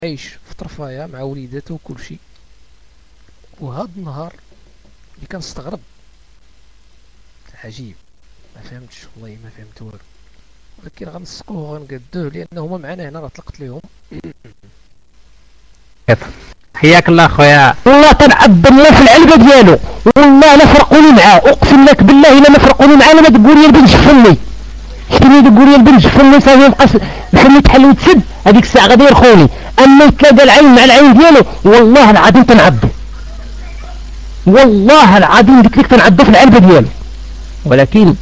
عايش في طرفايا مع وليداته وكل شيء. وهذا النهار اللي كنستغرب عجيب، ما فهمتش والله، ما فهمت والو. ولكن غنسقوه وغنقدوه لانه هما معنا هنا، راه طلقت لهم. حياك الله خويا. والله تنعبد الله في العلبه ديالو، والله لا فرقوني معاه، اقسم لك بالله الا ما فرقوني معاه. لما تقول لي البنت جفني، شتي تقول لي البنت جفني صافي مابقاش الفم تحل وتسد، هذيك الساعه غادي يرخوني. اما يتلاقى العين مع العين ديالو والله العظيم تنعبد، والله العظيم قلت لك تنعبد في العلبه ديالو. ولكن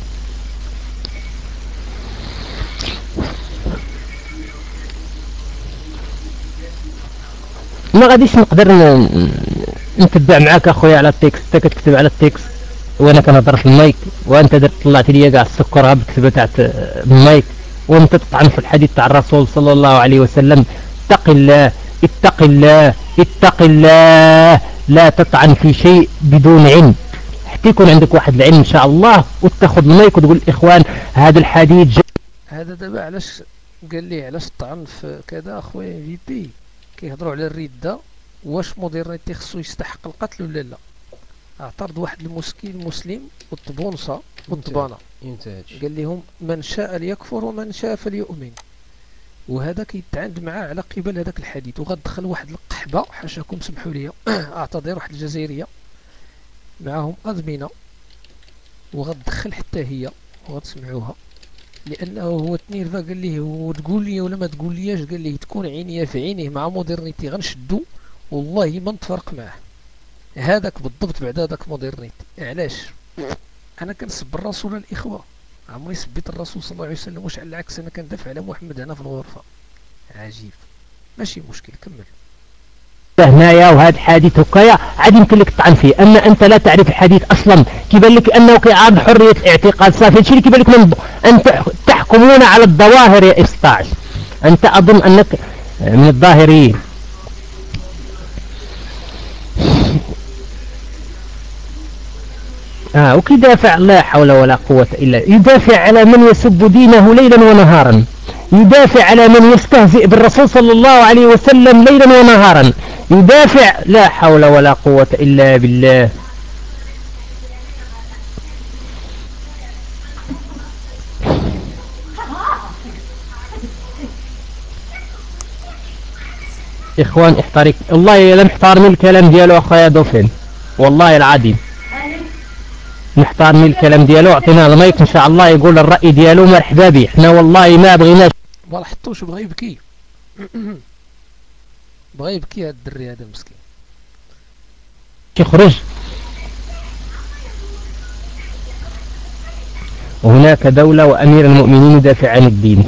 ما غاديش نقدر نتبع معاك اخويا على التكست. انت كتكتب على التكست وانا كنهضر في المايك، وانت طلعت لي كاع السكر بالكتبه تاع المايك، وانت تطعن في الحديث تاع الرسول صلى الله عليه وسلم: اتق الله اتق الله اتق الله، لا تطعن في شيء بدون علم، حتى يكون عندك واحد العلم ان شاء الله، وتاخذ المايك وتقول الاخوان هذا الحديث هذا دابا علاش قال لي علاش طعن في كذا اخويا في بي؟ كيهضروا على الردة، واش مودرنيتي خصو يستحق القتل ولا لا؟ اعترض واحد المسلم والطبونصة والطبانة، قال لهم من شاء ليكفر ومن شاء فليؤمن. وهذا كيتعاند معاه على قبل هذاك الحديث، وغتدخل واحد القحبة، حاشاكم سمحوا لي اعتذر، واحد الجزائرية معاهم أزمنة، وغتدخل حتى هي وغتسمعوها، لانه هو تنيرفا قال ليه وتقول لي ولا ما تقول ليش، قال ليه تكون عينيا في عينيه مع مودرنيتي غنشدو والله ما نتفرق معاه. هذاك بالضبط بعد هذاك مودرنيتي. علاش؟ انا كنسب الرسول الاخوه، عمري سبيت الرسول صلى الله عليه وسلم، واش على العكس انا كندافع على محمد هنا في الغرفه. عجيب، ماشي مشكل، كمل. هنايا وهذا الحديث هكايا عاد يمكن لك تطعن فيه، اما انت لا تعرف الحديث اصلا، كيبان لك انه كيعارض حريه الاعتقاد، صافي هادشي اللي كيبان لك من انت تحكمون على الظواهر يا 16. انت اظن انك من الظاهريين. وكيدافع لا حول ولا قوة إلا، يدافع على من يسب دينه ليلا ونهارا، يدافع على من يستهزئ بالرسول صلى الله عليه وسلم ليلا ونهارا، يدافع لا حول ولا قوة إلا بالله. إخوان احترق والله لم احترمي الكلام ديالو أخويا دوفين، والله العظيم نحترمي الكلام ديالو، اعطينا المايك ان شاء الله يقول الرأي ديالو، مرحبا به، حنا والله ما بغيناش. ما حطوش، بغا يبكي بغا يبكي هاد الدري هذا مسكين. يخرج. وهناك دولة وأمير المؤمنين يدافع عن الدين.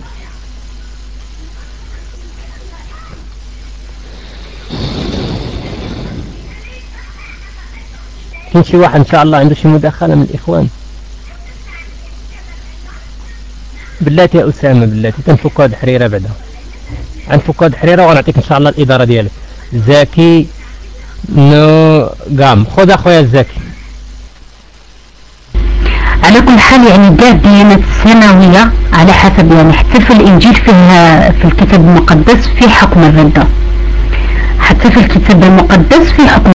كاين شي واحد ان شاء الله عنده شي مداخله من الاخوان؟ بلاتي يا اسامه، بلاتي تنفك هاد حريره بعدا، غنفك هاد حريره ونعطيك ان شاء الله الاداره ديالك. زكي نو قام، خذ اخويا زكي. على كل حال يعني كاع الديانات السماويه على حسب، يعني حتى في الانجيل فيه، في الكتاب المقدس في حكم الرده، حتى في الكتاب المقدس في حكم